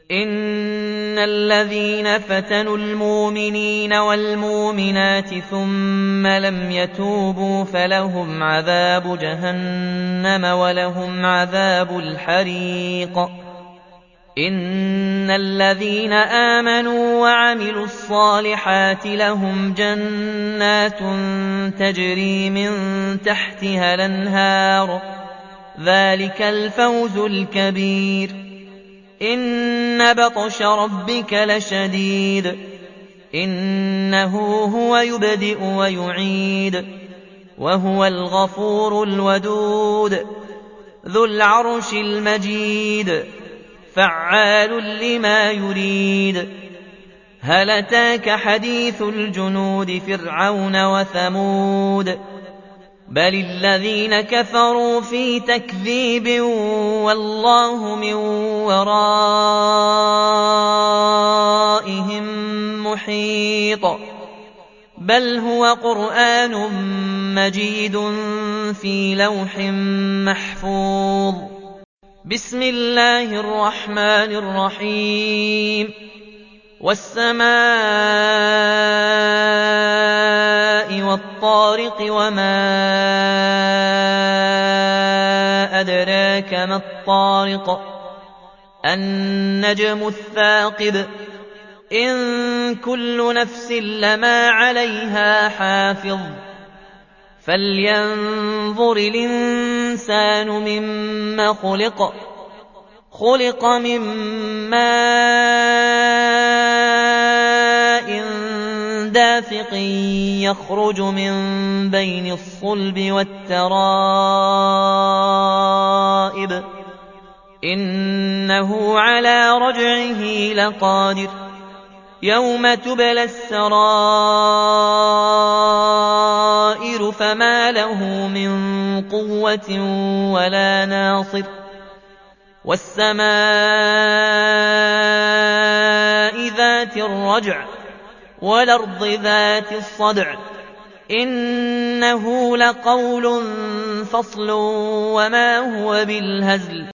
إن الذين فتنوا المؤمنين والمؤمنات ثم لم يتوبوا فلهم عذاب جهنم ولهم عذاب الحريق. إن الذين آمنوا وعملوا الصالحات لهم جنات تجري من تحتها الأنهار ذلك الفوز الكبير. إن بطش ربك لشديد إنه هو يبدئ ويعيد وهو الغفور الودود ذو العرش المجيد فعال لما يريد. هل أتاك حديث الجنود فرعون وثمود بل الذين كفروا في تكذيب والله من ورائهم محيط. بل هو قرآن مجيد في لوح محفوظ. بسم الله الرحمن الرحيم. والسماء والطارق وما أدراك ما الطارق النجم الثاقب. إن كل نفس لما عليها حافظ فلينظر الإنسان مما خلق. خلق من ماء دافق يخرج من بين الصلب والترائب. إنه على رجعه لقادر. يوم تبلى السرائر فما له من قوة ولا ناصر. والسماء ذات الرجع والأرض ذات الصدع. إنه لقول فصل وما هو بالهزل.